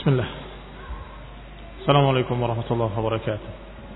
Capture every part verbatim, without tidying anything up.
Bismillah. Assalamualaikum warahmatullahi wabarakatuh.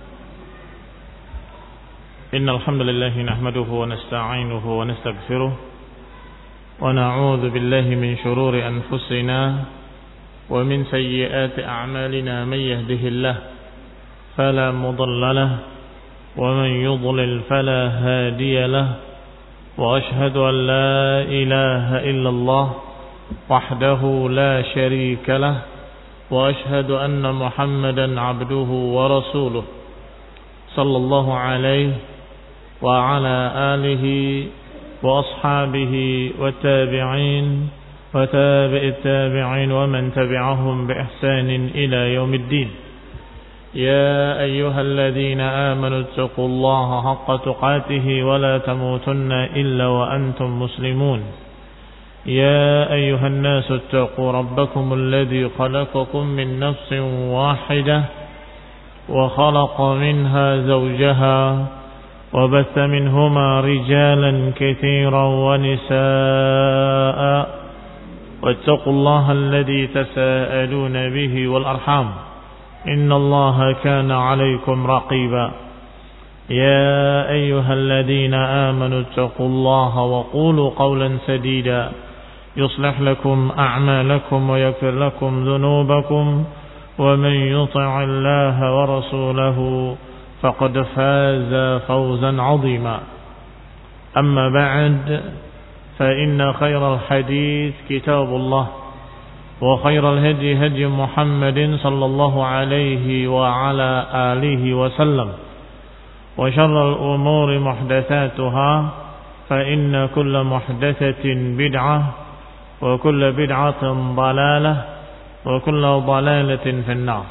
Innal hamdalillah nahmaduhu wa nasta'inuhu wa nastaghfiruh wa na'udzu billahi min shururi anfusina wa min sayyiati a'malina may yahdihillah fala mudilla lahu wa man yudlil fala hadiya lahu wa ashhadu an la ilaha illallah wahdahu la sharika lahu وأشهد أن محمدا عبده ورسوله صلى الله عليه وعلى آله وأصحابه والتابعين وتابع التابعين ومن تبعهم بإحسان إلى يوم الدين يا أيها الذين آمنوا اتقوا الله حق تقاته ولا تموتن إلا وأنتم مسلمون يا أيها الناس اتقوا ربكم الذي خلقكم من نفس واحدة وخلق منها زوجها وبث منهما رجالا كثيرا ونساء واتقوا الله الذي تساءلون به والأرحام إن الله كان عليكم رقيبا يا أيها الذين آمنوا اتقوا الله وقولوا قولا سديدا يصلح لكم أعمالكم ويغفر لكم ذنوبكم ومن يطع الله ورسوله فقد فاز فوزا عظيما أما بعد فإن خير الحديث كتاب الله وخير الهدي هدي محمد صلى الله عليه وعلى آله وسلم وشر الأمور محدثاتها فإن كل محدثة بدعة وكل بدعة ضلالة وكل ضلالة في النار.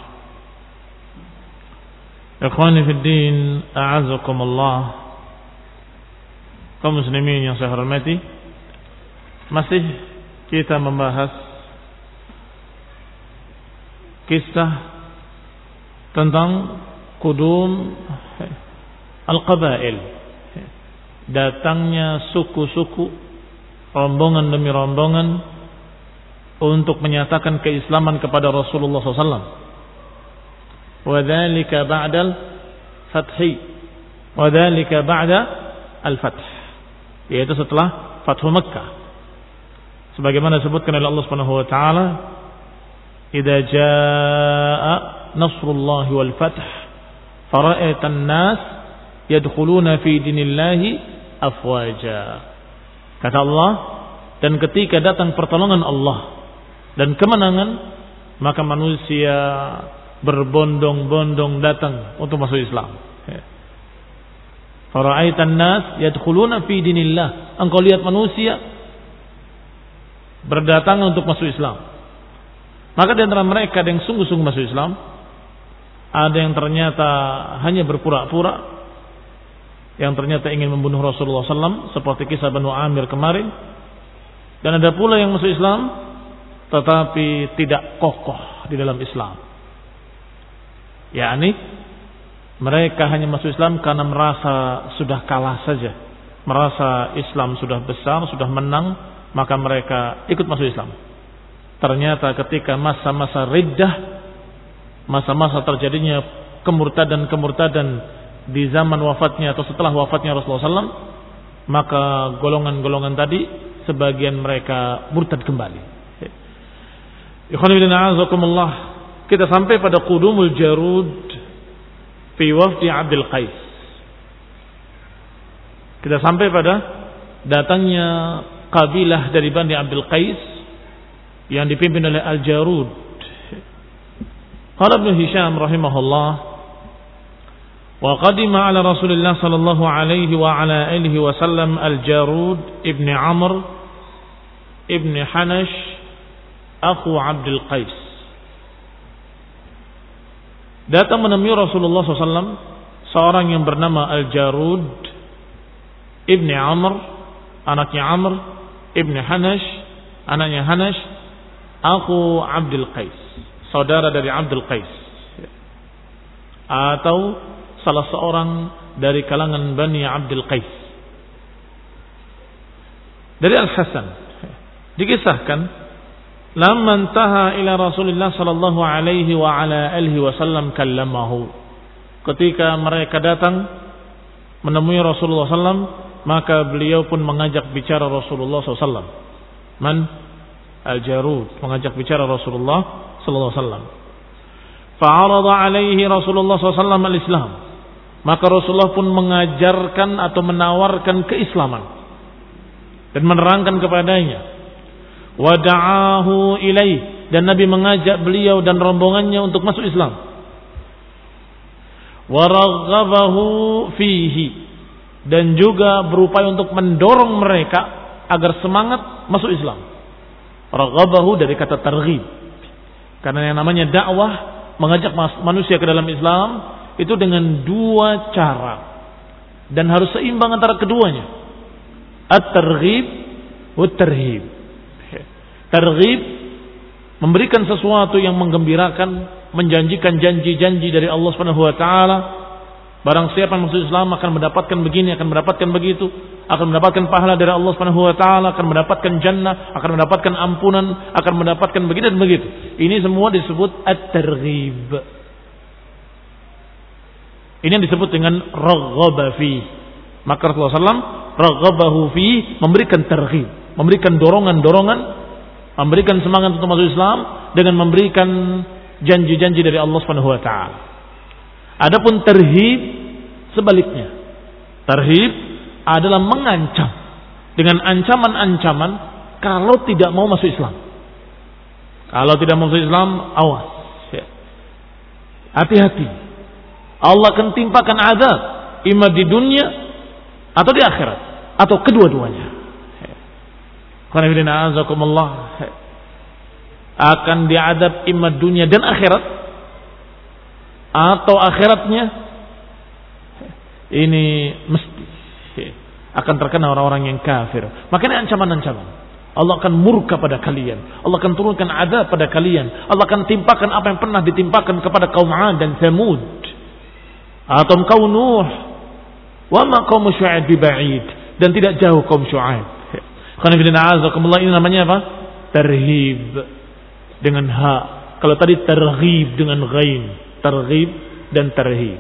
Ikhwani fi din, a'azakumullah. Kaum muslimin yang saya hormati, masih kita membahas kisah tentang qudum al-qabail, datangnya suku-suku, rombongan demi rombongan untuk menyatakan keislaman kepada Rasulullah shallallahu alaihi wasallam. Wadzalika ba'dal fathi, wadzalika ba'da al-fath, yaitu setelah Fathu Makkah. Sebagaimana disebutkan oleh Allah Subhanahu wa taala, "Idza jaa nasrullahi wal fath, fara'aitan nas yadkhuluna fi dinillahi afwaja." Kata Allah, dan ketika datang pertolongan Allah dan kemenangan, maka manusia berbondong-bondong datang untuk masuk Islam. Fara'aitan nas yadkhuluna fi dinillah. Engkau lihat manusia berdatangan untuk masuk Islam. Maka di antara mereka ada yang sungguh-sungguh masuk Islam, ada yang ternyata hanya berpura-pura, yang ternyata ingin membunuh Rasulullah shallallahu alaihi wasallam, seperti kisah Banu Amir kemarin. Dan ada pula yang masuk Islam tetapi tidak kokoh di dalam Islam, yakni mereka hanya masuk Islam karena merasa sudah kalah saja, merasa Islam sudah besar, sudah menang, maka mereka ikut masuk Islam. Ternyata ketika masa-masa riddah, masa-masa terjadinya kemurtadan-kemurtadan di zaman wafatnya atau setelah wafatnya Rasulullah shallallahu alaihi wasallam, maka golongan-golongan tadi sebagian mereka murtad kembali. Ikhwan fillah, azakumullah. Kita sampai pada qudumul Jarud fi wafdi Abdul Qais. Kita sampai pada datangnya kabilah dari Bani Abdul Qais yang dipimpin oleh Al-Jarud. Qala Ibnu Hisham rahimahullah, وقدم على رسول الله صلى الله عليه وعلى آله وسلم الجارود ابن عمرو ابن حنش أخو عبد القيس. Datang menemui Rasulullah shallallahu alaihi wasallam seorang yang bernama Al-Jarud ibni Amr, anaknya Amr, ibni Hanash, anaknya Hanash, aku Abdul Qais, saudara dari Abdul Qais, atau salah seorang dari kalangan Bani Abdul Qais. Dari Al-Hasan dikisahkan lamma taha ila Rasulillah sallallahu alaihi wa ala alihi wasallam kallamahu. Ketika mereka datang menemui Rasulullah sallallahu alaihi wasallam, maka beliau pun mengajak bicara Rasulullah sallallahu alaihi wasallam. Man? Al-Jarud, mengajak bicara Rasulullah sallallahu alaihi wasallam. Fa'arada alaihi Rasulullah sallallahu alaihi wasallam al-Islam. Maka Rasulullah pun mengajarkan atau menawarkan keislaman dan menerangkan kepadanya. Wa da'ahu ilaih, dan Nabi mengajak beliau dan rombongannya untuk masuk Islam. Wa raghabahu fihi, dan juga berupaya untuk mendorong mereka agar semangat masuk Islam. Raghabahu dari kata targhib. Karena yang namanya dakwah, mengajak manusia ke dalam Islam, itu dengan dua cara dan harus seimbang antara keduanya. At-targhib wa tarhib. Targhib, memberikan sesuatu yang menggembirakan, menjanjikan janji-janji dari Allah Subhanahu wa taala. Barang siapa yang masuk Islam akan mendapatkan begini, akan mendapatkan begitu, akan mendapatkan pahala dari Allah Subhanahu wa taala, akan mendapatkan jannah, akan mendapatkan ampunan, akan mendapatkan begini dan begitu. Ini semua disebut at-targhib. Ini yang disebut dengan raghaba fi. Maka Rasulullah sallallahu alaihi wasallam raghabahu fi, memberikan targhib, memberikan dorongan-dorongan, memberikan semangat untuk masuk Islam dengan memberikan janji-janji dari Allah Subhanahu wa taala. Adapun tarhib sebaliknya. Tarhib adalah mengancam dengan ancaman-ancaman kalau tidak mau masuk Islam. Kalau tidak mau masuk Islam, awas. Hati-hati. Allah akan timpakan azab, imma di dunia atau di akhirat, atau kedua-duanya. Akan diadab imma dunia dan akhirat, atau akhiratnya ini mesti akan terkena orang-orang yang kafir. Makanya ancaman-ancaman. Allah akan murka pada kalian. Allah akan turunkan azab pada kalian. Allah akan timpakan apa yang pernah ditimpakan kepada kaum 'Ad dan Tsamud, atau kaum Nuh. Wa ma qaum Syu'aib biba'id, dan tidak jauh kaum Syu'aib. Ini namanya apa? Tarhib dengan ha. Kalau tadi targhib dengan ghain. Targhib dan tarhib.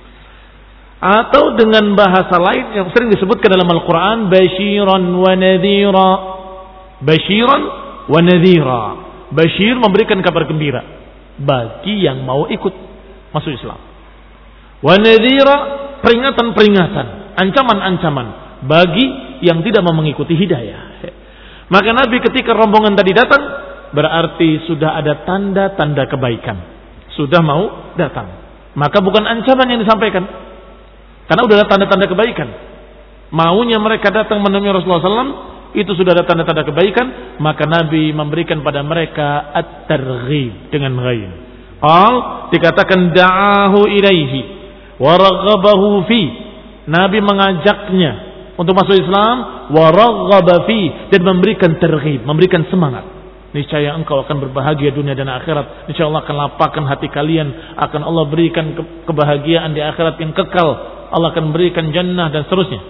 Atau dengan bahasa lain yang sering disebutkan dalam Al-Quran, basyiran wa nadhira. Basyiran wa nadhira. Basyir, memberikan kabar gembira bagi yang mau ikut masuk Islam. Wa nadhira, peringatan-peringatan, ancaman-ancaman bagi yang tidak mau mengikuti hidayah. Maka Nabi ketika rombongan tadi datang, berarti sudah ada tanda-tanda kebaikan, sudah mau datang. Maka bukan ancaman yang disampaikan, karena sudah ada tanda-tanda kebaikan. Maunya mereka datang menemui Rasulullah sallallahu alaihi wasallam, itu sudah ada tanda-tanda kebaikan. Maka Nabi memberikan pada mereka at-targhib dengan ghain. Qal, dikatakan da'ahu ilaihi wa raghabahu fi. Nabi mengajaknya untuk masuk Islam, wa raghaba fi, dan memberikan targhib, memberikan semangat. Niscaya engkau akan berbahagia dunia dan akhirat. Niscaya Allah akan lapangkan hati kalian, akan Allah berikan kebahagiaan di akhirat yang kekal. Allah akan berikan jannah dan seterusnya.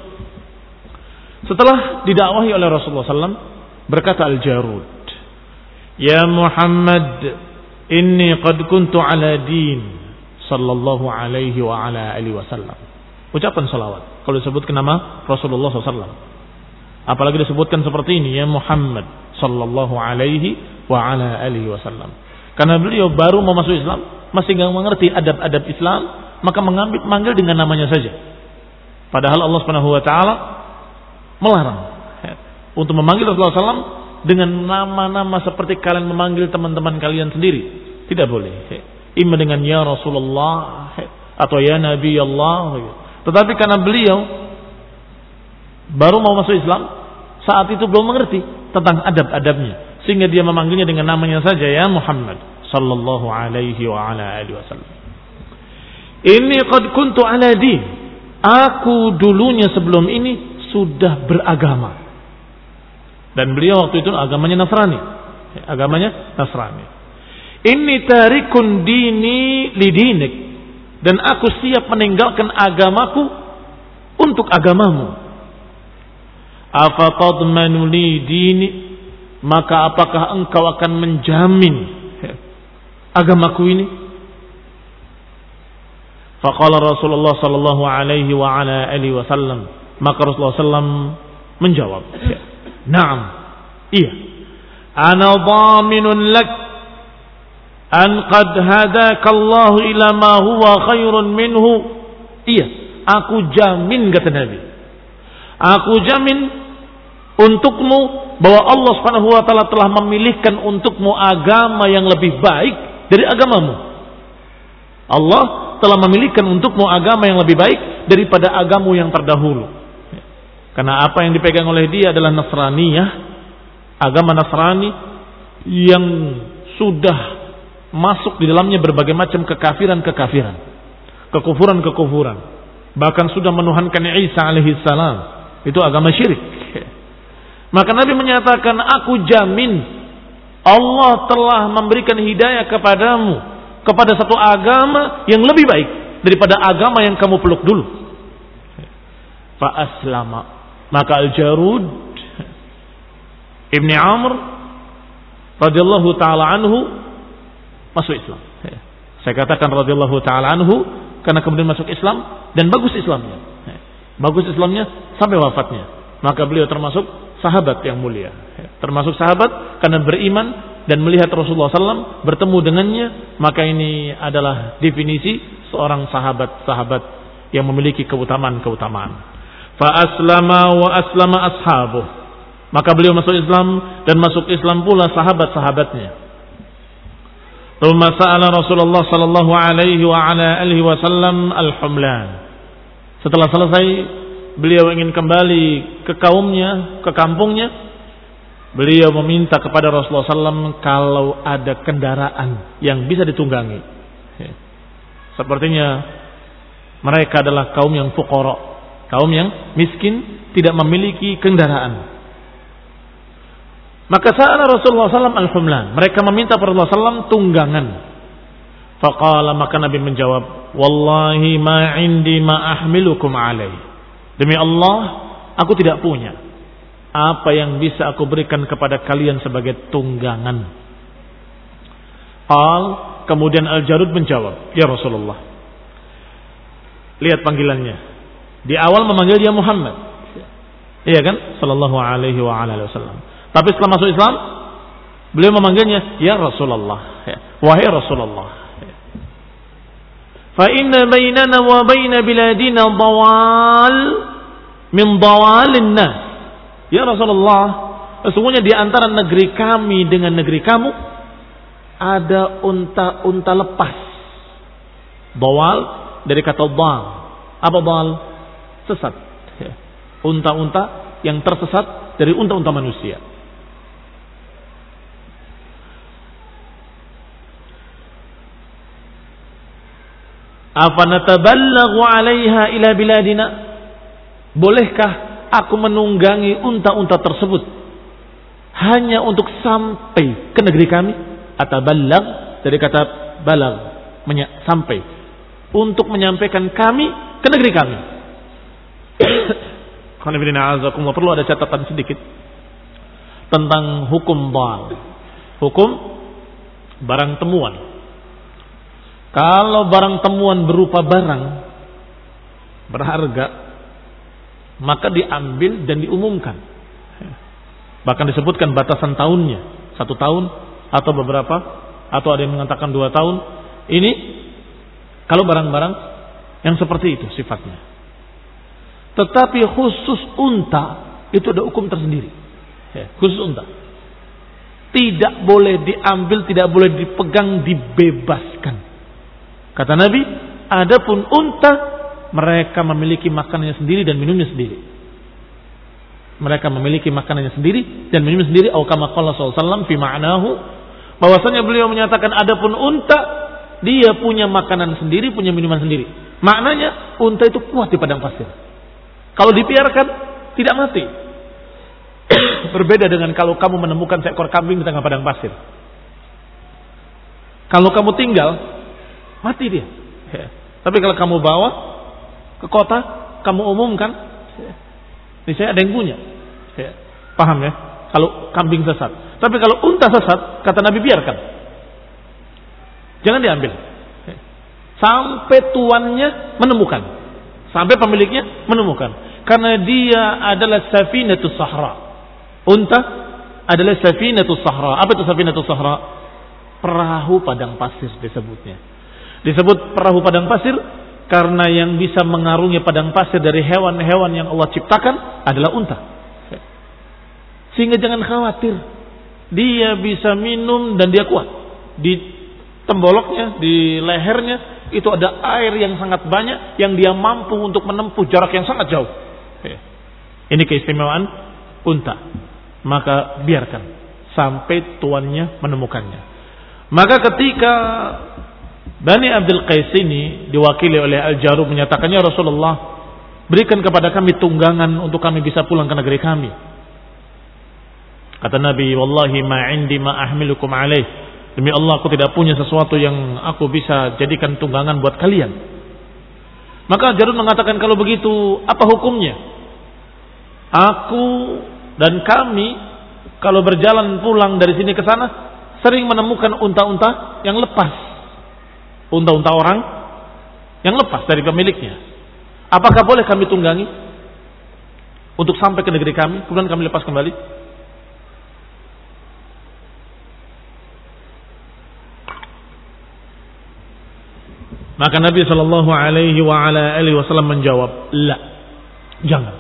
Setelah didakwahi oleh Rasulullah sallallahu alaihi wasallam, berkata Al-Jarud, "Ya Muhammad, inni qad kuntu ala din sallallahu alaihi wa ala alihi wasallam." Ucapan salawat kalau disebutkan nama Rasulullah sallallahu alaihi wasallam. Apalagi disebutkan seperti ini, ya Muhammad sallallahu alaihi wa ala alihi wasallam. Karena beliau baru mau masuk Islam, masih enggak mengerti adab-adab Islam, maka mengambil manggil dengan namanya saja. Padahal Allah Subhanahu wa taala melarang ya, untuk memanggil Rasulullah sallallahu alaihi wasallam dengan nama-nama seperti kalian memanggil teman-teman kalian sendiri. Tidak boleh. Ya. Imma dengan ya Rasulullah ya, atau ya Nabi Allah. Ya. Tetapi karena beliau baru mau masuk Islam, saat itu belum mengerti tentang adab-adabnya, sehingga dia memanggilnya dengan namanya saja, ya Muhammad sallallahu alaihi wa ala alihi wasallam. Inni qad kuntu ala din. Aku dulunya sebelum ini sudah beragama. Dan beliau waktu itu agamanya Nasrani. Agamanya Nasrani. Inni tarikun dini lidinik. Dan aku siap meninggalkan agamaku untuk agamamu. Afatadmanu li dini, maka apakah engkau akan menjamin agamaku ini? Faqala Rasulullah sallallahu alaihi wa ala alihi wasallam, maka Rasulullah sallam menjawab, "Na'am, iya. Ana dhaminun lak an qad hadaka Allah ila ma huwa khairun minhu." Iya, aku jamin, kata Nabi. Aku jamin untukmu bahwa Allah Subhanahu wa taala telah memilihkan untukmu agama yang lebih baik dari agamamu. Allah telah memilihkan untukmu agama yang lebih baik daripada agamamu yang terdahulu. Karena apa yang dipegang oleh dia adalah Nasraniyah, agama Nasrani yang sudah masuk di dalamnya berbagai macam kekafiran-kekafiran, kekufuran-kekufuran. Bahkan sudah menuhankan Isa alaihi salam. Itu agama syirik. Maka Nabi menyatakan, aku jamin Allah telah memberikan hidayah kepadamu kepada satu agama yang lebih baik daripada agama yang kamu peluk dulu. Fa aslama, maka Al-Jarud Ibni Amr radhiyallahu taala anhu masuk Islam. Saya katakan radhiyallahu taala anhu karena kemudian masuk Islam dan bagus Islamnya. Bagus Islamnya sampai wafatnya. Maka beliau termasuk sahabat yang mulia. Termasuk sahabat karena beriman dan melihat Rasulullah sallallahu alaihi wasallam, bertemu dengannya. Maka ini adalah definisi seorang sahabat-sahabat yang memiliki keutamaan-keutamaan. Fa aslama wa aslama ashabuh. Maka beliau masuk Islam dan masuk Islam pula sahabat-sahabatnya. Thumma sa'ala Rasulullah sallallahu alaihi wa ala alihi wasallam al-humlan. Setelah selesai beliau ingin kembali ke kaumnya, ke kampungnya. Beliau meminta kepada Rasulullah sallallahu alaihi wasallam kalau ada kendaraan yang bisa ditunggangi. Sepertinya mereka adalah kaum yang fuqara, kaum yang miskin, tidak memiliki kendaraan. Maka sa'ala Rasulullah sallallahu alaihi wasallam al-humlan. Mereka meminta kepada Rasulullah sallallahu alaihi wasallam tunggangan. Faqala, maka Nabi menjawab, wallahi ma indi ma ahmilukum alaih. Demi Allah, aku tidak punya apa yang bisa aku berikan kepada kalian sebagai tunggangan. Al, kemudian Al-Jarud menjawab, ya Rasulullah. Lihat panggilannya. Di awal memanggil dia Muhammad. Iya kan? Sallallahu alaihi wa alihi wasallam. Tapi setelah masuk Islam, beliau memanggilnya ya Rasulullah. Wahai Rasulullah. Fa inna bainana wa baina biladina dawal min dawalin nas. Ya Rasulullah, sesungguhnya di antara negeri kami dengan negeri kamu ada unta-unta lepas. Dawal dari kata dal. Apa dal? Sesat. Unta-unta yang tersesat dari unta-unta manusia. Afanatabalaghu 'alaiha ila biladina? Bolehkah aku menunggangi unta-unta tersebut hanya untuk sampai ke negeri kami? Atabalagh dari kata balag, sampai, untuk menyampaikan kami ke negeri kami. Kalau perlu ada catatan sedikit tentang hukum bal, hukum barang temuan. Kalau barang temuan berupa barang berharga, maka diambil dan diumumkan. Bahkan disebutkan batasan tahunnya, satu tahun atau beberapa, atau ada yang mengatakan dua tahun. Ini kalau barang-barang yang seperti itu sifatnya. Tetapi khusus unta itu ada hukum tersendiri. Khusus unta tidak boleh diambil, tidak boleh dipegang, dibebaskan. Kata Nabi, adapun unta mereka memiliki makanannya sendiri dan minumnya sendiri. Mereka memiliki makanannya sendiri dan minumnya sendiri. Atau kama qala sallallahu alaihi wasallam fi ma'nahu, bahwasanya beliau menyatakan adapun unta dia punya makanan sendiri, punya minuman sendiri. Maknanya unta itu kuat di padang pasir. Kalau dibiarkan tidak mati. Berbeda dengan kalau kamu menemukan seekor kambing di tengah padang pasir. Kalau kamu tinggal, mati dia. Ya. Tapi kalau kamu bawa ke kota, kamu umumkan, ini saya ada yang punya. Ya. Paham ya? kalau kambing sesat. Tapi kalau unta sesat, kata Nabi biarkan. Jangan diambil. Sampai tuannya menemukan. Sampai pemiliknya menemukan. Karena dia adalah safinatus sahra. Unta adalah safinatus sahra. Apa itu safinatus sahra? Perahu padang pasir disebutnya. Disebut perahu padang pasir karena yang bisa mengarungi padang pasir dari hewan-hewan yang Allah ciptakan adalah unta. Sehingga jangan khawatir. Dia bisa minum dan dia kuat. Di temboloknya, di lehernya, itu ada air yang sangat banyak yang dia mampu untuk menempuh jarak yang sangat jauh. Ini keistimewaan unta. Maka biarkan sampai tuannya menemukannya. Maka ketika Bani Abdul Qais ini diwakili oleh Al-Jarud menyatakannya, Rasulullah, berikan kepada kami tunggangan untuk kami bisa pulang ke negeri kami. Kata Nabi, wallahi ma indi ma ahmilukum alaih. Demi Allah, aku tidak punya sesuatu yang aku bisa jadikan tunggangan buat kalian. Maka Jarud mengatakan, kalau begitu apa hukumnya? Aku dan kami kalau berjalan pulang dari sini ke sana sering menemukan unta-unta yang lepas. Unta-unta orang yang lepas dari pemiliknya. Apakah boleh kami tunggangi untuk sampai ke negeri kami, kemudian kami lepas kembali? Maka Nabi Shallallahu Alaihi Wasallam menjawab, la, jangan.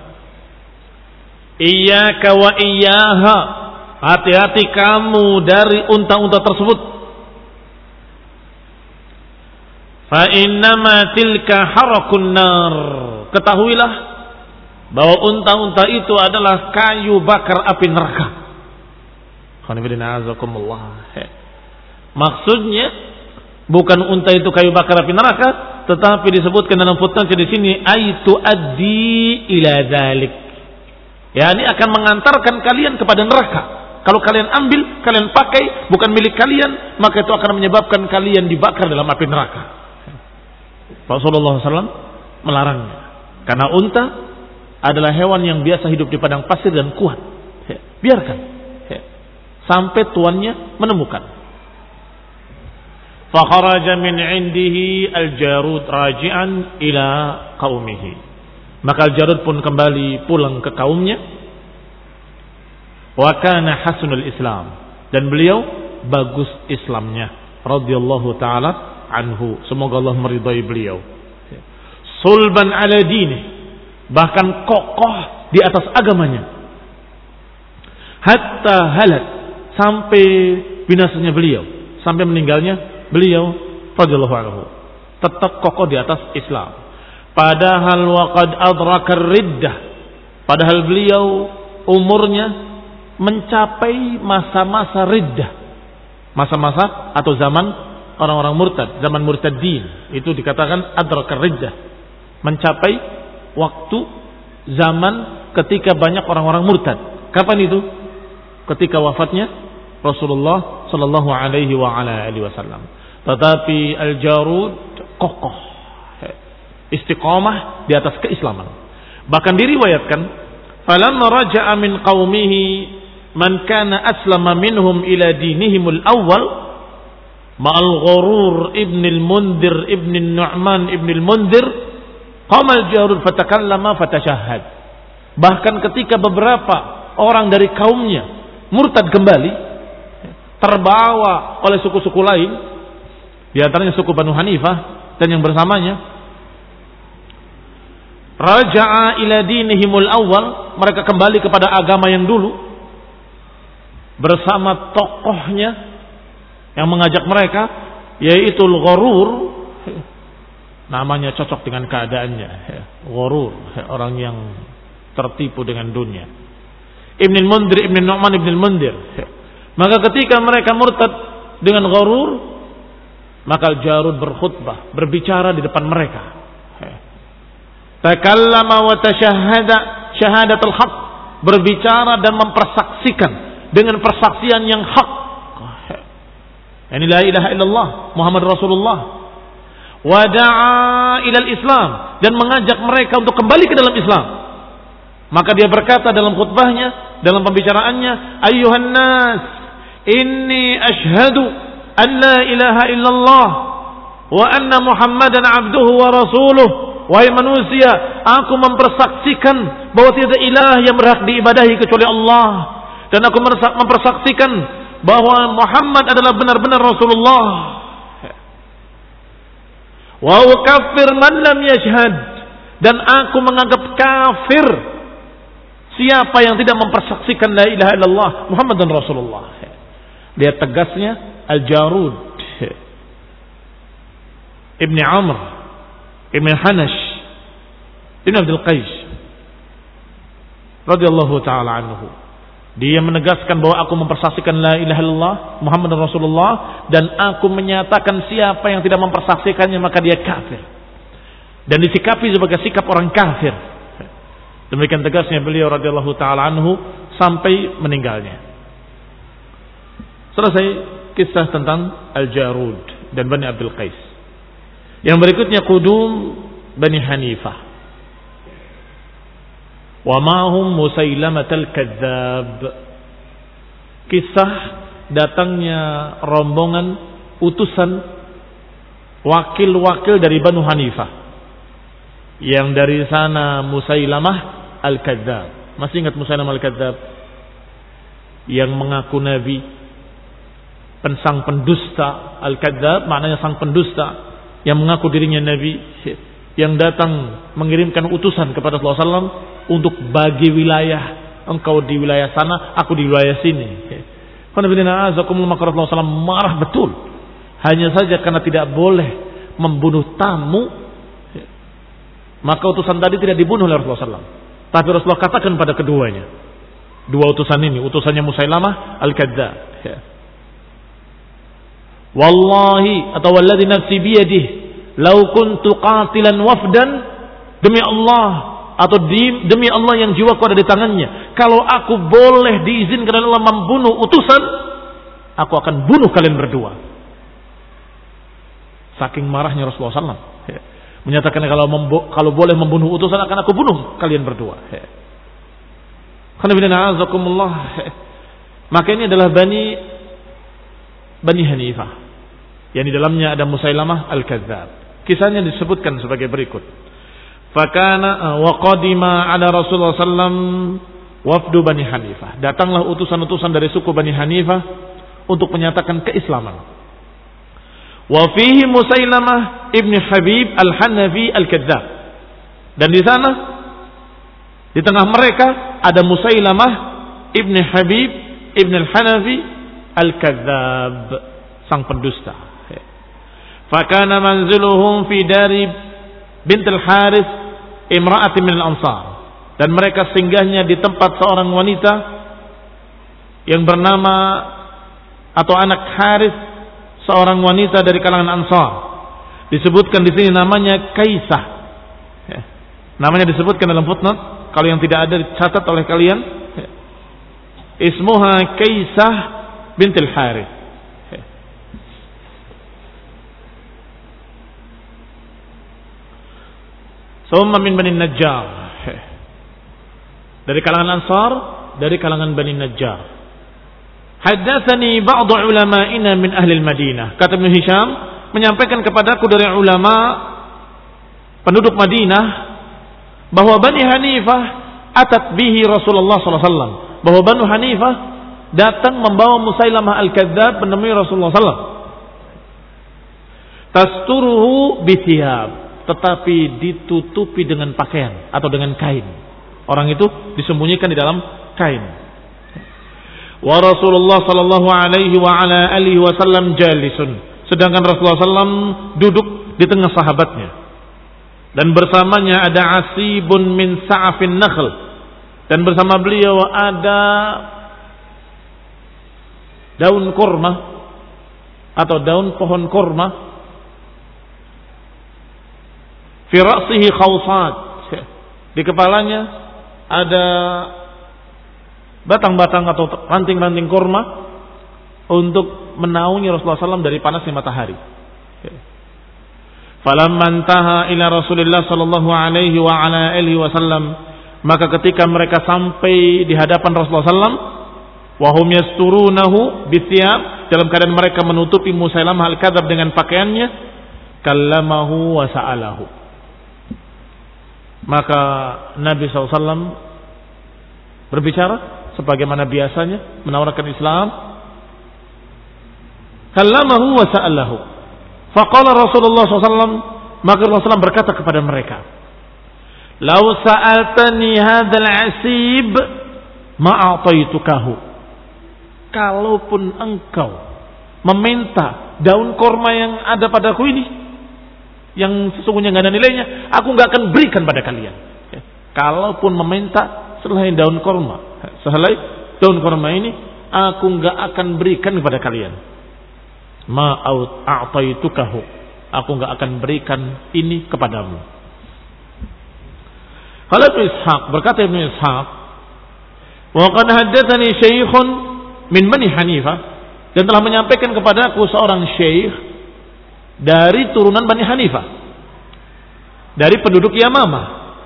Iyyaka wa iyyaha, hati-hati kamu dari unta-unta tersebut. Fa innama tilka harakun nar. Ketahuilah bahwa unta-unta itu adalah kayu bakar api neraka. Maksudnya bukan unta itu kayu bakar api neraka, tetapi disebutkan dalam footnote di sini aitu addi ila dzalik. Ya, ini akan mengantarkan kalian kepada neraka. Kalau kalian ambil, kalian pakai, bukan milik kalian, maka itu akan menyebabkan kalian dibakar dalam api neraka. Rasulullah shallallahu alaihi wasallam melarangnya. Karena unta adalah hewan yang biasa hidup di padang pasir dan kuat. Biarkan sampai tuannya menemukan. Fakharaja min indihi Al-Jarud raji'an ila qaumihi. Maka Al-Jarud pun kembali pulang ke kaumnya. Wa kana hasunul Islam, dan beliau bagus Islamnya, radhiyallahu taala anhu. Semoga Allah meridai beliau. Sulban ala dini, bahkan kokoh di atas agamanya. Hatta halak, sampai binasanya beliau, sampai meninggalnya beliau radhiyallahu anhu, tetap kokoh di atas Islam. Padahal waqad adraka riddah, padahal beliau umurnya mencapai masa-masa riddah, masa-masa atau zaman orang-orang murtad, zaman murtadin. Itu dikatakan adraka riddah, mencapai waktu zaman ketika banyak orang-orang murtad. Kapan itu? Ketika wafatnya Rasulullah sallallahu alaihi wa ala alihi wasallam. Tetapi Al-Jarud kokoh, istiqamah di atas keislaman. Bahkan diriwayatkan, falamma raja'a min qaumihi man kana aslama minhum ila dinihimul awwal ma'al Ghurur ibn al-Mundhir ibn al-Nu'man ibn al-Mundhir qama Al-Jarud fatakallama fatashahhad. Bahkan ketika beberapa orang dari kaumnya murtad kembali, terbawa oleh suku-suku lain, di antaranya suku Banu Hanifah dan yang bersamanya, raja'a ila dinihimul awal, mereka kembali kepada agama yang dulu bersama tokohnya yang mengajak mereka, yaitu Al-Ghurur. Namanya cocok dengan keadaannya, Ghurur, orang yang tertipu dengan dunia. Ibn al-Mundhir Ibn Nu'man Ibn al-Mundhir. Maka ketika mereka murtad dengan Ghurur, maka Al-Jarud berkhutbah, berbicara di depan mereka. Takallama wa tashahhada syahadatul haq, berbicara dan mempersaksikan dengan persaksian yang hak. Ini la ilaha illallah Muhammad Rasulullah. Wa da'a ilal Islam, dan mengajak mereka untuk kembali ke dalam Islam. Maka dia berkata dalam khutbahnya, dalam pembicaraannya, ayyuhan nas, inni ashhadu an la ilaha illallah wa anna Muhammadan abduhu wa rasuluh. Wahai manusia, aku mempersaksikan bahwa tiada ilah yang berhak diibadahi kecuali Allah, dan aku mempersaksikan bahwa Muhammad adalah benar-benar Rasulullah. Wa ukaffir man lam yashhad, dan aku menganggap kafir siapa yang tidak mempersaksikan la ilaha illallah Muhammadan Rasulullah. Lihat tegasnya Al-Jarud Ibni Amr Ibn Hanash Ibn Abdul Qais radhiyallahu ta'ala anhu. Dia menegaskan bahwa aku mempersaksikan la ilaha illallah Muhammad Rasulullah, dan aku menyatakan siapa yang tidak mempersaksikannya maka dia kafir, dan disikapi sebagai sikap orang kafir. Demikian tegasnya beliau radhiyallahu ta'ala anhu sampai meninggalnya. Selesai kisah tentang Al-Jarud dan Bani Abdul Qais. Yang berikutnya Qudum Bani Hanifah. Wa ma'hum Musailamatul Kadzdzab. Kisah datangnya rombongan utusan wakil-wakil dari Banu Hanifah. Yang dari sana Musailamah Al-Kadzdzab. Masih ingat Musailamah Al-Kadzdzab? Yang mengaku nabi, pensang pendusta. Al-Kadzdzab maknanya sang pendusta, yang mengaku dirinya nabi, yang datang mengirimkan utusan kepada Rasulullah shallallahu alaihi wasallam untuk bagi wilayah. Engkau di wilayah sana, aku di wilayah sini. Karena Rasulullah shallallahu alaihi wasallam marah betul. Hanya saja karena tidak boleh membunuh tamu, maka utusan tadi tidak dibunuh oleh Rasulullah shallallahu alaihi wasallam. Tapi Rasulullah katakan pada keduanya, dua utusan ini, utusannya Musailamah Al-Kadzdzab, wallahi atau walladzi nafsi biyadihi law kuntu qatilan wafdan, demi Allah atau di, demi Allah yang jiwaku ada di tangannya, kalau aku boleh diizinkan oleh Allah membunuh utusan, aku akan bunuh kalian berdua. Saking marahnya Rasulullah shallallahu alaihi wasallam menyatakan kalau membo, kalau boleh membunuh utusan akan aku bunuh kalian berdua. Maka ini adalah Bani Bani Hanifah, yang di dalamnya ada Musailamah Al-Kadzdzab. Kisahnya disebutkan sebagai berikut. Fakana wa qadima ala Rasulullah sallallahu alaihi wasallam wafdu Bani Hanifah. Datanglah utusan-utusan dari suku Bani Hanifah untuk menyatakan keislaman. Wa fihi Musailamah ibn Habib Al-Hanafi Al-Kadzdzab. Dan di sana di tengah mereka ada Musailamah ibn Habib ibn Al-Hanafi Al-Kadzdzab, sang pendusta. Fakana manziluhum fi dari bint Al-Harith imra'atin min al-Ansar. Dan mereka singgahnya di tempat seorang wanita yang bernama atau anak Harith, seorang wanita dari kalangan Ansar. Disebutkan di sini namanya Kaisah. Namanya disebutkan dalam footnote, kalau yang tidak ada dicatat oleh kalian. Ismuha Kaisah bint Al-Harith. Summa min Bani Najjar. Dari kalangan Ansar, dari kalangan Bani Najjar. Haddatsani ba'd ulama'ina min ahli al-Madinah. Kata Ibnu Hisham, menyampaikan kepadaku dari ulama penduduk Madinah bahwa Bani Hanifah atat bihi Rasulullah sallallahu alaihi wasallam. Bahwa Bani Hanifah datang membawa Musailamah Al-Kadzdzab menemui Rasulullah sallallahu alaihi wasallam. Tasturuhu bithiyab, tetapi ditutupi dengan pakaian atau dengan kain. Orang itu disembunyikan di dalam kain. Wa Rasulullah sallallahu alaihi wa ala alihi wasallam jalisun, sedangkan Rasulullah sallallahu alaihi wasallam duduk di tengah sahabatnya, dan bersamanya ada asibun min sa'afin nakhl, dan bersama beliau ada daun kurma atau daun pohon kurma. Fi ra'sihi khawsat, di kepalanya ada batang-batang atau ranting-ranting kurma untuk menaungi Rasulullah sallallahu alaihi wasallam dari panasnya matahari. Falamma intaha ila Rasulillah sallallahu alaihi wa ala alihi wasallam Maka ketika mereka sampai di hadapan Rasulullah sallallahu alaihi wasallam, wahum yasturunahu bithiyab, dalam keadaan mereka menutupi Musailamah al-Kadzab dengan pakaiannya, kallamahu wa sa'alahu. Maka Nabi sallallahu alaihi wasallam berbicara sebagaimana biasanya, menawarkan Islam. Kallamahu wa sa'alahu. Faqala Rasulullah sallallahu alaihi wasallam, maka Rasulullah sallallahu alaihi wasallam berkata kepada mereka, "Lau sa'altani hadzal 'asib ma a'taitukahu." Kalaupun engkau meminta daun korma yang ada padaku ini, yang sesungguhnya enggak ada nilainya, aku enggak akan berikan pada kalian. Kalaupun meminta selain daun korma, selain daun korma ini, aku enggak akan berikan kepada kalian. Ma a'taitukahu, aku enggak akan berikan ini kepadamu. Qala Ibnu Ishaq, berkata Ibnu Ishaq, wa qad haddatsani syaikhun min Bani Hanifah, dan telah menyampaikan kepadaku seorang syekh dari turunan Bani Hanifah, dari penduduk Yamamah,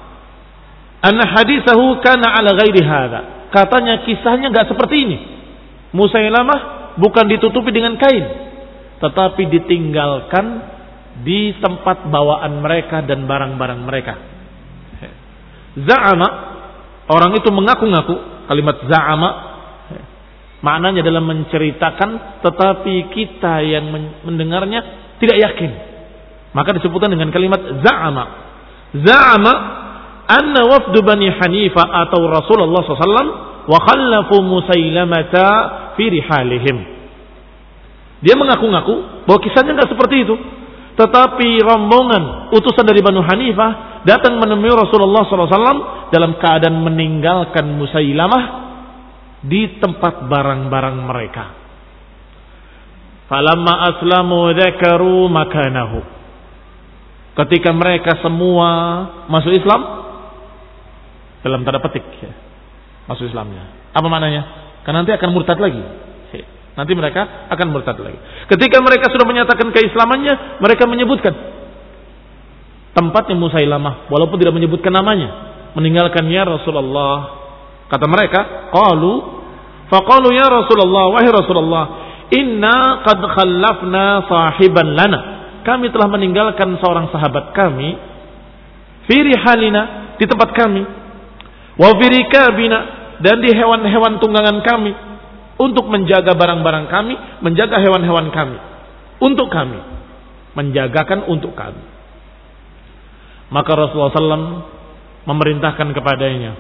anna hadithahu kana ala ghairi hadza, katanya kisahnya enggak seperti ini. Musailamah bukan ditutupi dengan kain, tetapi ditinggalkan di tempat bawaan mereka dan barang-barang mereka. Za'ama, orang itu mengaku-ngaku. Kalimat za'ama maknanya adalah menceritakan, tetapi kita yang mendengarnya tidak yakin, maka disebutkan dengan kalimat za'ama. Za'ama anna wafdu Bani Hanifah atau Rasulullah sallallahu alaihi wasallam wa khallafu Musailamata fi rihalihim. Dia mengaku-ngaku bahwa kisahnya enggak seperti itu, tetapi rombongan utusan dari Bani Hanifah datang menemui Rasulullah sallallahu alaihi wasallam dalam keadaan meninggalkan Musailamah di tempat barang-barang mereka. Falamma aslamu dzakaru makanahu. Ketika mereka semua masuk Islam, dalam tanda petik ya, masuk Islamnya. Apa maknanya? Karena nanti akan murtad lagi. Nanti mereka akan murtad lagi. Ketika mereka sudah menyatakan keislamannya, mereka menyebutkan tempatnya Musailamah, walaupun tidak menyebutkan namanya. Meninggalkan ya Rasulullah. Kata mereka, qalu, faqalu ya Rasulullah, wahai Rasulullah, inna qad khallafna sahiban lana. Kami telah meninggalkan seorang sahabat kami, fi rihalina, di tempat kami, wa fi rikabina, dan di hewan-hewan tunggangan kami, untuk menjaga barang-barang kami, menjaga hewan-hewan kami, untuk kami, menjagakan untuk kami. Maka Rasulullah sallallahu alaihi wasallam memerintahkan kepadanya,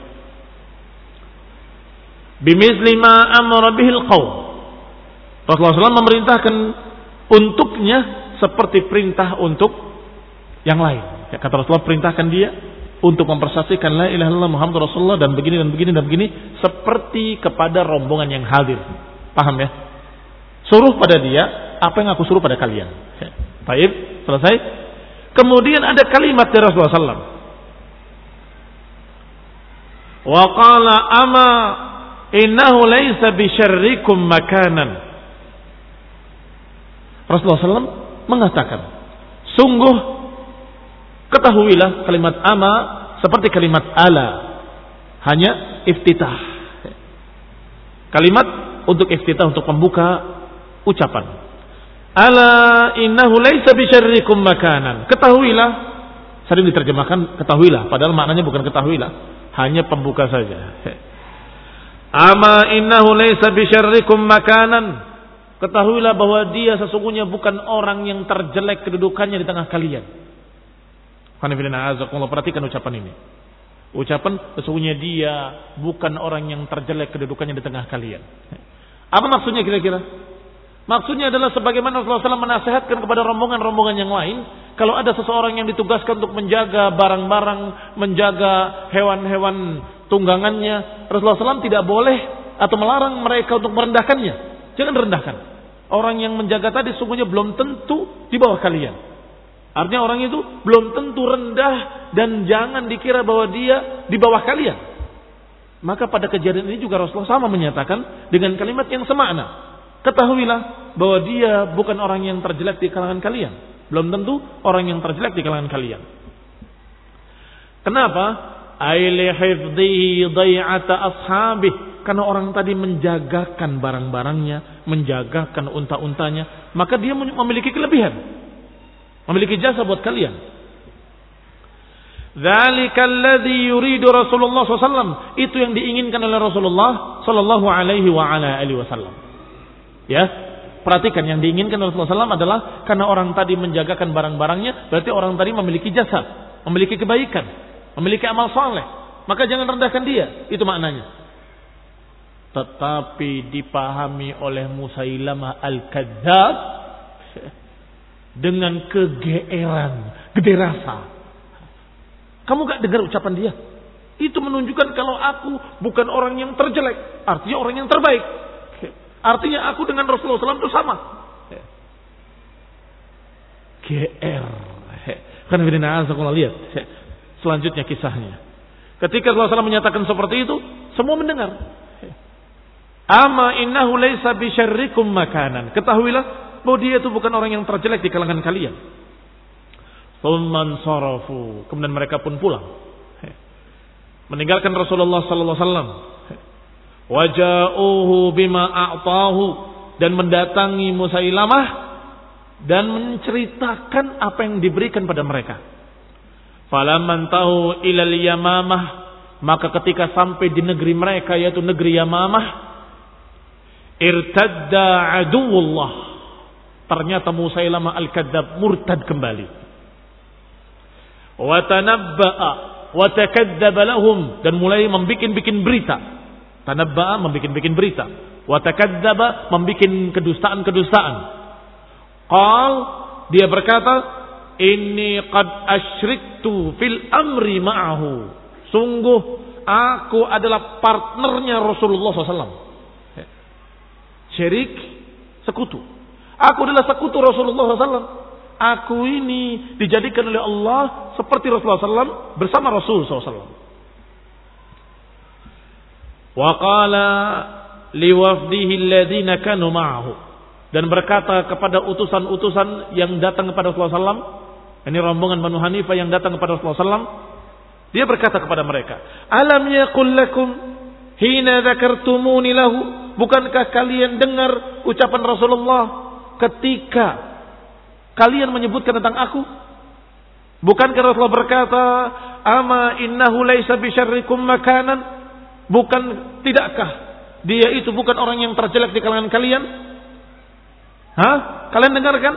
bimisli ma amara bihil qaum. Rasulullah sallallahu alaihi wasallam memerintahkan untuknya seperti perintah untuk yang lain. Kata Rasulullah, perintahkan dia untuk mempersaksikan la ilaha illallah Muhammadur Rasulullah dan begini dan begini dan begini, seperti kepada rombongan yang hadir. Paham ya? Suruh pada dia apa yang aku suruh pada kalian. Baik, selesai. Kemudian ada kalimat dari Rasulullah sallallahu alaihi wasallam. Wa qala ama innahu laisa bisyarrikum makanan. Rasulullah sallallahu alaihi wasallam mengatakan, sungguh ketahuilah, kalimat ama seperti kalimat ala, hanya iftitah. Kalimat untuk iftitah, untuk membuka ucapan. Ala innahu laisa bisyarrikum makanan. Ketahuilah, sering diterjemahkan ketahuilah, padahal maknanya bukan ketahuilah, hanya pembuka saja. Ama innahu laisa bisyarrikum makanan. Ketahuilah bahwa dia sesungguhnya bukan orang yang terjelek kedudukannya di tengah kalian. Perhatikan ucapan ini. Ucapan sesungguhnya dia bukan orang yang terjelek kedudukannya di tengah kalian. Apa maksudnya kira-kira? Maksudnya adalah sebagaimana Rasulullah sallallahu alaihi wasallam menasihatkan kepada rombongan-rombongan yang lain, kalau ada seseorang yang ditugaskan untuk menjaga barang-barang, menjaga hewan-hewan tunggangannya, Rasulullah sallallahu alaihi wasallam tidak boleh atau melarang mereka untuk merendahkannya. Jangan rendahkan. Orang yang menjaga tadi sungguhnya belum tentu di bawah kalian. Artinya orang itu belum tentu rendah, dan jangan dikira bahwa dia di bawah kalian. Maka pada kejadian ini juga Rasulullah sama menyatakan dengan kalimat yang semakna. Ketahuilah bahwa dia bukan orang yang terjelek di kalangan kalian. Belum tentu orang yang terjelek di kalangan kalian. Kenapa? Ay li hifdhihi dhai'ata ashabih. Karena orang tadi menjagakan barang-barangnya, menjagakan unta-untanya, maka dia memiliki kelebihan, memiliki jasa buat kalian. Dzalika alladzi yuridu Rasulullah sallallahu alaihi wasallam. Itu yang diinginkan oleh Rasulullah sallallahu alaihi wa ala alihi wasallam. Ya, perhatikan yang diinginkan oleh Rasulullah sallallahu alaihi wasallam adalah karena orang tadi menjagakan barang-barangnya, berarti orang tadi memiliki jasa, memiliki kebaikan, memiliki amal saleh. Maka jangan rendahkan dia, itu maknanya. Tetapi dipahami oleh Musailamah Al-Kadzdzab dengan kegeeran, gede rasa. Kamu gak dengar ucapan dia? Itu menunjukkan kalau aku bukan orang yang terjelek, artinya orang yang terbaik. Artinya aku dengan Rasulullah shallallahu alaihi wasallam itu sama. G R. Kan bina azakullah, lihat. Selanjutnya kisahnya. Ketika Rasulullah shallallahu alaihi wasallam menyatakan seperti itu, semua mendengar. Ama innahu laisa bisyarrikum makanan. Ketahuilah bahwa dia itu bukan orang yang terjelek di kalangan kalian. Tsumman sarafu. Kemudian mereka pun pulang. Meninggalkan Rasulullah sallallahu alaihi wasallam. Waja'uhu bima a'tahu, dan mendatangi Musailamah dan menceritakan apa yang diberikan pada mereka. Falamman tahu ilal Yamamah, maka ketika sampai di negeri mereka yaitu negeri Yamamah, irtadda aduwullah, ternyata Musailamah Al-Kadzdzab murtad kembali. Wa tanabba'a wa takadzdzaba lahum, dan mulai membikin-bikin berita. Tanabba'a membikin-bikin berita, wa takadzdzaba membikin kedustaan-kedustaan. Qal, dia berkata, inni qad asyriktu fil amri ma'ahu. Sungguh aku adalah partnernya Rasulullah sallallahu alaihi wasallam. Syirik, sekutu. Aku adalah sekutu Rasulullah sallallahu alaihi wasallam. Aku ini dijadikan oleh Allah seperti Rasulullah sallallahu alaihi wasallam bersama Rasul sallallahu alaihi wasallam. Wa qala liwafdihi alladhina kanu ma'ahu, dan berkata kepada utusan-utusan yang datang kepada Rasulullah sallallahu alaihi wasallam, ini rombongan Banu Hanifah yang datang kepada Rasulullah sallallahu alaihi wasallam, dia berkata kepada mereka, alam yaqul lakum hina dzakartumuni lahu, bukankah kalian dengar ucapan Rasulullah ketika kalian menyebutkan tentang aku? Bukankah Rasulullah berkata, ama innahu laisa bisyarrikum makanan, bukan tidakkah dia itu bukan orang yang terjelek di kalangan kalian? Hah? Kalian dengarkan?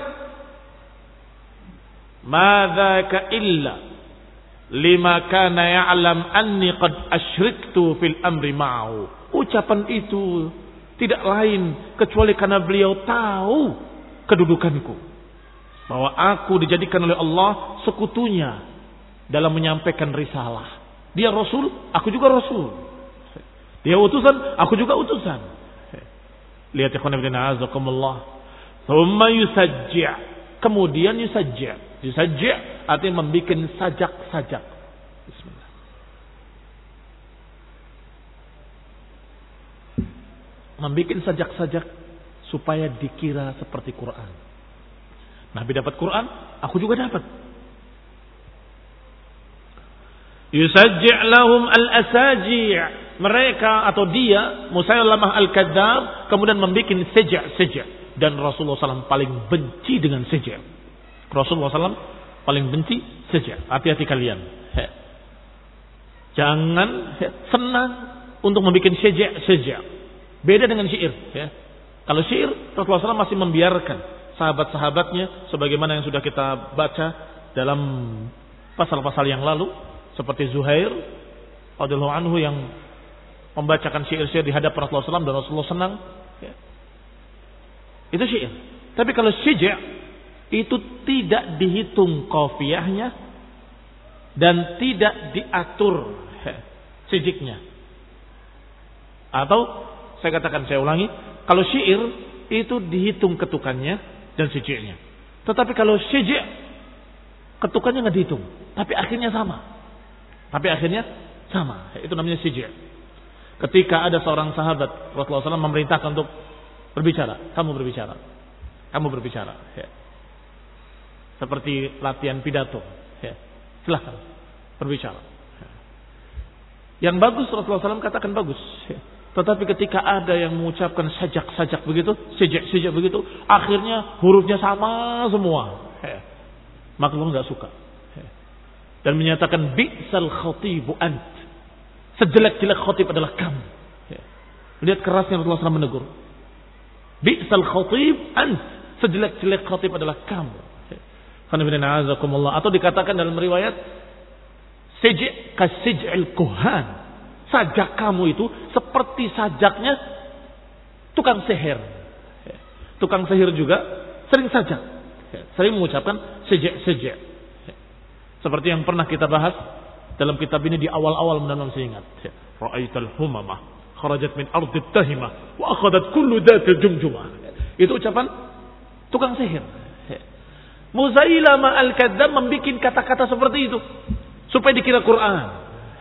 Madzaka illa lima kana ya'lam anni qad asyriktu fil amri ma'ahu. Ucapan itu tidak lain kecuali karena beliau tahu kedudukanku, bahwa aku dijadikan oleh Allah sekutunya dalam menyampaikan risalah. Dia Rasul, aku juga Rasul. Dia utusan, aku juga utusan. Lihat ya khana bin azakumullah. Tsumma yusajji'. Kemudian yusajji'. Yusajji' artinya membuat sajak-sajak. Bismillah. Membuat sajak-sajak supaya dikira seperti Quran. Nabi dapat Quran, aku juga dapat. Yusajji' lahum al-asaji'. Mereka atau dia Musailamah Al-Kadzdzab kemudian membuat seja-seja, dan Rasulullah sallallahu alaihi wasallam paling benci dengan seja. Rasulullah sallallahu alaihi wasallam paling benci seja. Hati-hati kalian. He. Jangan he, senang untuk membuat seja-seja. Beda dengan syair. Ya. Kalau syair Rasulullah sallallahu alaihi wasallam masih membiarkan sahabat-sahabatnya, sebagaimana yang sudah kita baca dalam pasal-pasal yang lalu, seperti Zuhair radhiyallahu anhu yang membacakan syair-syair di hadapan Rasulullah sallallahu alaihi wasallam dan Rasulullah senang. Ya. Itu syair. Tapi kalau syija' itu tidak dihitung qafiyahnya dan tidak diatur sijiknya. Atau saya katakan, saya ulangi, kalau syair itu dihitung ketukannya dan sijiknya. Tetapi kalau syija' ketukannya nggak dihitung, tapi akhirnya sama. Tapi akhirnya sama. Itu namanya syija'. Ketika ada seorang sahabat Rasulullah sallallahu alaihi wasallam memerintahkan untuk berbicara, kamu berbicara, kamu berbicara, ya. Seperti latihan pidato, ya. Silahkan berbicara. Ya. Yang bagus Rasulullah shallallahu alaihi wasallam katakan bagus. Tetapi ketika ada yang mengucapkan sajak-sajak begitu, sejak-sejak begitu, akhirnya hurufnya sama semua. Maka Allah nggak suka. Dan menyatakan bi'sal khatibu ant. Sejelek-jelek khatib adalah kamu. Lihat kerasnya Rasulullah shallallahu alaihi wasallam menegur. Bi'sal khatib ant. Sejelek-jelek khatib adalah kamu. Atau dikatakan dalam riwayat sej' kasij'il kuhan. Sajak kamu itu seperti sajaknya tukang sihir. Tukang sihir juga sering sajak, sering mengucapkan sej'-sej'. Seperti yang pernah kita bahas dalam kitab ini di awal-awal, mudah-mudahan masih ingat. Ra'aital humamah kharajat min ardit tahimah wa akhadat kullu dhatil jumjumah. Itu ucapan tukang sihir. Musailamah al-Kadzdzab membikin kata-kata seperti itu supaya dikira Quran.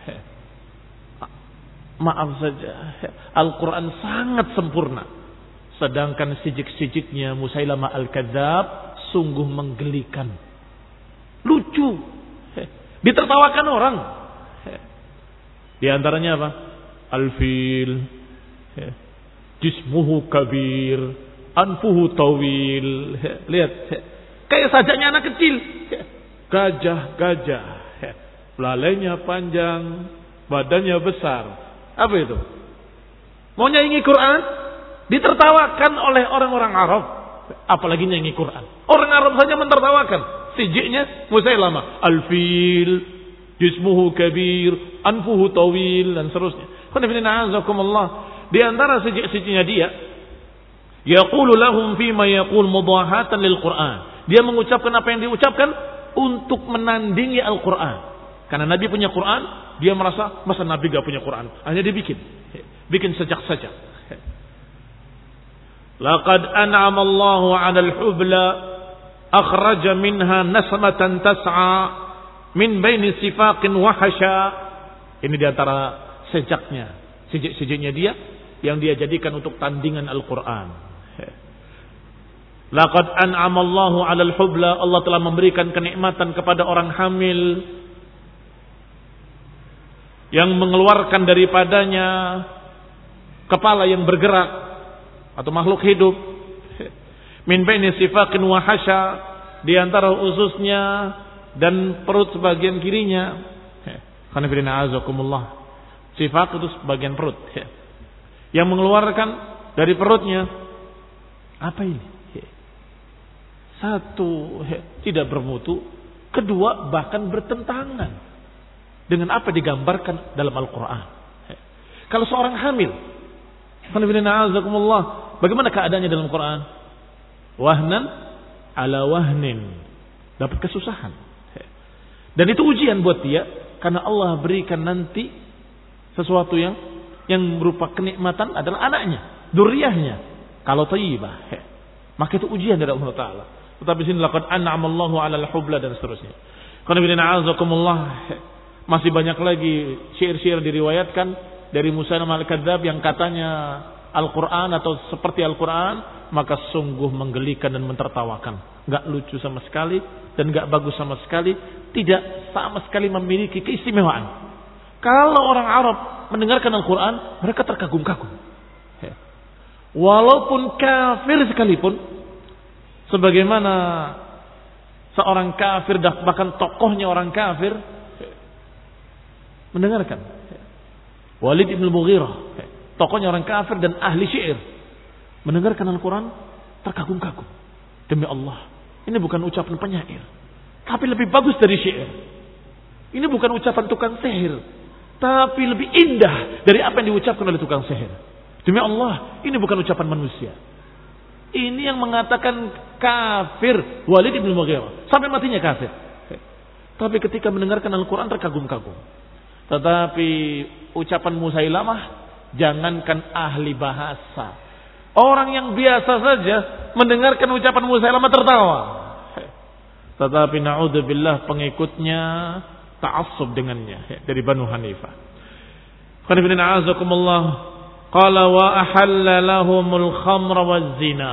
Maaf saja, Al-Quran sangat sempurna. Sedangkan sijik-sijiknya Musailamah al-Kadzdzab sungguh menggelikan, lucu, ditertawakan orang. Di antaranya apa? Al-fil, jismuhu kabir, anfuhu tawil. Lihat, kayak sajaknya anak kecil. Gajah-gajah, belalainya panjang, badannya besar. Apa itu? Mau nyanyi Quran, ditertawakan oleh orang-orang Arab. Apalagi nyanyi Quran. Orang Arab saja mentertawakan. Sijiknya Musailamah. Al-fil, jismuhu kabir, anfuhu tawil, dan seterusnya. Di antara sijik-sijiknya dia, yaqulu lahum fima yaqul mudahatan lil Quran. Dia mengucapkan apa yang diucapkan untuk menandingi Al-Quran. Karena Nabi punya Quran, dia merasa masa Nabi gak punya Quran. Hanya dia bikin, bikin sajak-sajak. Laqad an'ama Allahu 'alal hubla akhraja minha nasmatan tas'a min baini sifaqin wa hasya. Ini di antara sejaknya, sejak-sejaknya dia yang dia jadikan untuk tandingan Al-Quran. Laqad an'ama Allahu 'alal hubla, Allah telah memberikan kenikmatan kepada orang hamil yang mengeluarkan daripadanya kepala yang bergerak atau makhluk hidup, min baini sifaqin wa hasya, di antara ususnya dan perut sebagian kirinya. Qanifirina azakumullah. Sifaq itu sebagian perut, yang mengeluarkan dari perutnya. Apa ini? Satu, tidak bermutu. Kedua, bahkan bertentangan dengan apa digambarkan dalam Al-Quran. Kalau seorang hamil, bagaimana keadaannya dalam Quran? Wahnan ala wahnin, dapat kesusahan. Dan itu ujian buat dia, karena Allah berikan nanti sesuatu yang yang berupa kenikmatan adalah anaknya, dzurriyyahnya. Kalau thayyibah, maka itu ujian dari Allah Taala. Tetapi sini laqad an'ama Allahu 'alal hubla dan seterusnya. Masih banyak lagi syair-syair diriwayatkan dari Musailamah al-Kadzdzab yang katanya Al-Quran atau seperti Al-Quran, maka sungguh menggelikan dan mentertawakan. Gak lucu sama sekali dan gak bagus sama sekali. Tidak sama sekali memiliki keistimewaan. Kalau orang Arab mendengarkan Al-Quran, mereka terkagum-kagum. Walaupun kafir sekalipun, sebagaimana seorang kafir, bahkan tokohnya orang kafir, mendengarkan. Walid ibn Mughirah, tokohnya orang kafir dan ahli syair, mendengarkan Al-Quran, terkagum-kagum. Demi Allah, ini bukan ucapan penyair, tapi lebih bagus dari syair. Ini bukan ucapan tukang sihir, tapi lebih indah dari apa yang diucapkan oleh tukang sihir. Demi Allah, ini bukan ucapan manusia. Ini yang mengatakan kafir Walid ibn Mughirah, sampai matinya kafir. Tapi ketika mendengarkan Al-Quran terkagum-kagum. Tetapi ucapan Musailamah, jangankan ahli bahasa, orang yang biasa saja mendengarkan ucapan Musailamah tertawa. Tetapi na'udzubillah pengikutnya ta'assub dengannya dari Banu Hanifah. Qanifina azakumullah. Qala wa ahalla lahumul khamra waz zina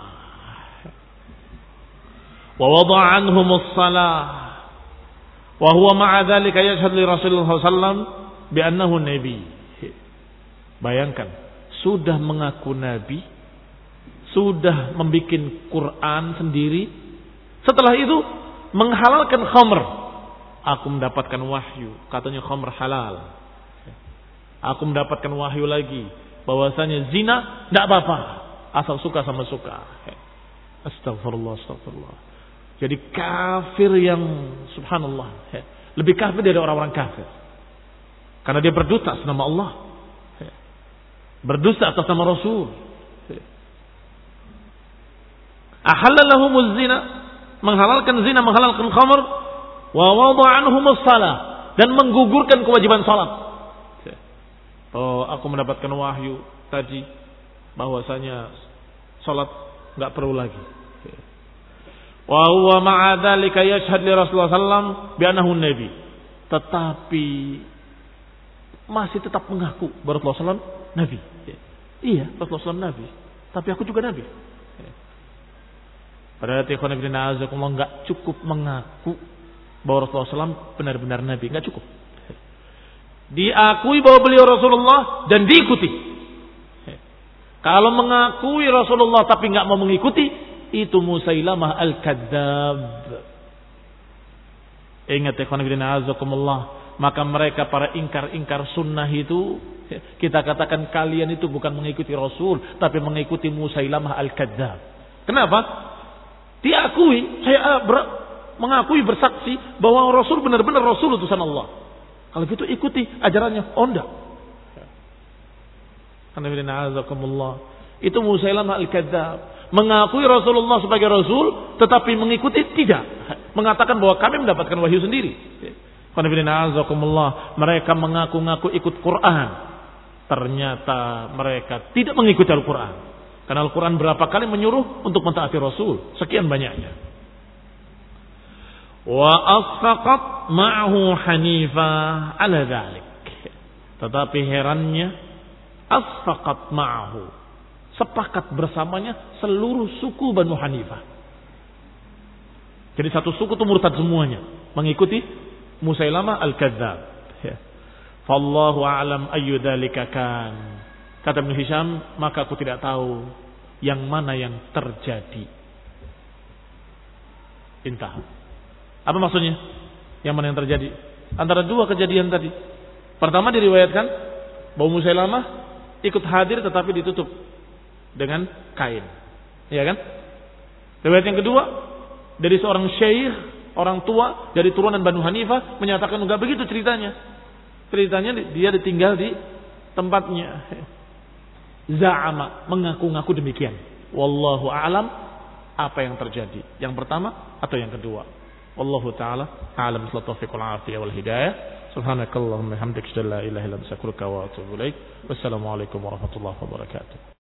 wa wada'a anhumus salah wa huwa ma'a dhalika yashhadu li Rasulullah sallallahu alaihi wasallam bi annahu nabi. Bayangkan, sudah mengaku nabi, sudah membuat Quran sendiri, setelah itu menghalalkan khamr. Aku mendapatkan wahyu, katanya khamr halal. Aku mendapatkan wahyu lagi, bahwasanya zina tidak apa-apa, asal suka sama suka. Astagfirullah, astagfirullah. Jadi kafir yang subhanallah, lebih kafir dari orang-orang kafir. Karena dia berdusta atas nama Allah, berdusta atas nama Rasul. Ahallalahumuz zina, menghalalkan zina, menghalalkan khamr, wa wada'anhumus salah, dan menggugurkan kewajiban salat. Oh, aku mendapatkan wahyu tadi bahwasanya salat enggak perlu lagi. Wa huwa ma'a dzalika yashhad li Rasulullah sallallahu alaihi wasallam bi annahu nabi. Tetapi masih tetap mengaku bahwa Rasulullah sallallahu alaihi wasallam nabi. Iya, Rasulullah sallallahu alaihi wasallam nabi, tapi aku juga nabi. Padahal ikhwan fillah azakumullah enggak cukup mengaku bahwa Rasulullah sallallahu alaihi wasallam benar-benar nabi, enggak cukup. Diakui bahwa beliau Rasulullah dan diikuti. Kalau mengakui Rasulullah tapi enggak mau mengikuti, itu Musailamah al-Kadzdzab. Ingat ikhwan fillah azakumullah, maka mereka para ingkar-ingkar sunnah itu, kita katakan kalian itu bukan mengikuti Rasul, tapi mengikuti Musailamah al-Kadzdzab. Kenapa? Diakui, saya ber, mengakui bersaksi bahwa Rasul benar-benar Rasul utusan Allah. Kalau gitu ikuti ajarannya. Oh enggak. Itu Musailamah al-Kadzdzab, mengakui Rasulullah sebagai Rasul, tetapi mengikuti tidak. Mengatakan bahwa kami mendapatkan wahyu sendiri. Mereka mengaku-ngaku ikut Quran, ternyata mereka tidak mengikuti Al-Quran. Karena Al-Quran berapa kali menyuruh untuk mentaati Rasul, sekian banyaknya. Wa asfaqat ma'ahu Hanifah ala dzalik. Tetapi herannya, asfaqat ma'ahu, sepakat bersamanya seluruh suku Banu Hanifah. Jadi satu suku itu murtad semuanya, mengikuti Musailamah al-Kadzdzab. Fallahu a'lam ayyu dzalika kan. Kata Ibnu Hisham, maka aku tidak tahu yang mana yang terjadi. Intah. Apa maksudnya? Yang mana yang terjadi? Antara dua kejadian tadi. Pertama diriwayatkan bahwa Musailamah ikut hadir tetapi ditutup dengan kain. Iya kan? Riwayat yang kedua dari seorang syekh, orang tua dari turunan Banu Hanifah menyatakan enggak begitu ceritanya. Ceritanya dia ditinggal di tempatnya. Za'ama, mengaku-ngaku demikian. Wallahu a'lam apa yang terjadi. Yang pertama atau yang kedua. Wallahu ta'ala a'lam bis taufiq wal afiyah wal hidayah. Subhanakallahumma hamdaka la ilaha illa anta astaghfiruka wa atubu ilaik. Wassalamu alaikum warahmatullahi wabarakatuh.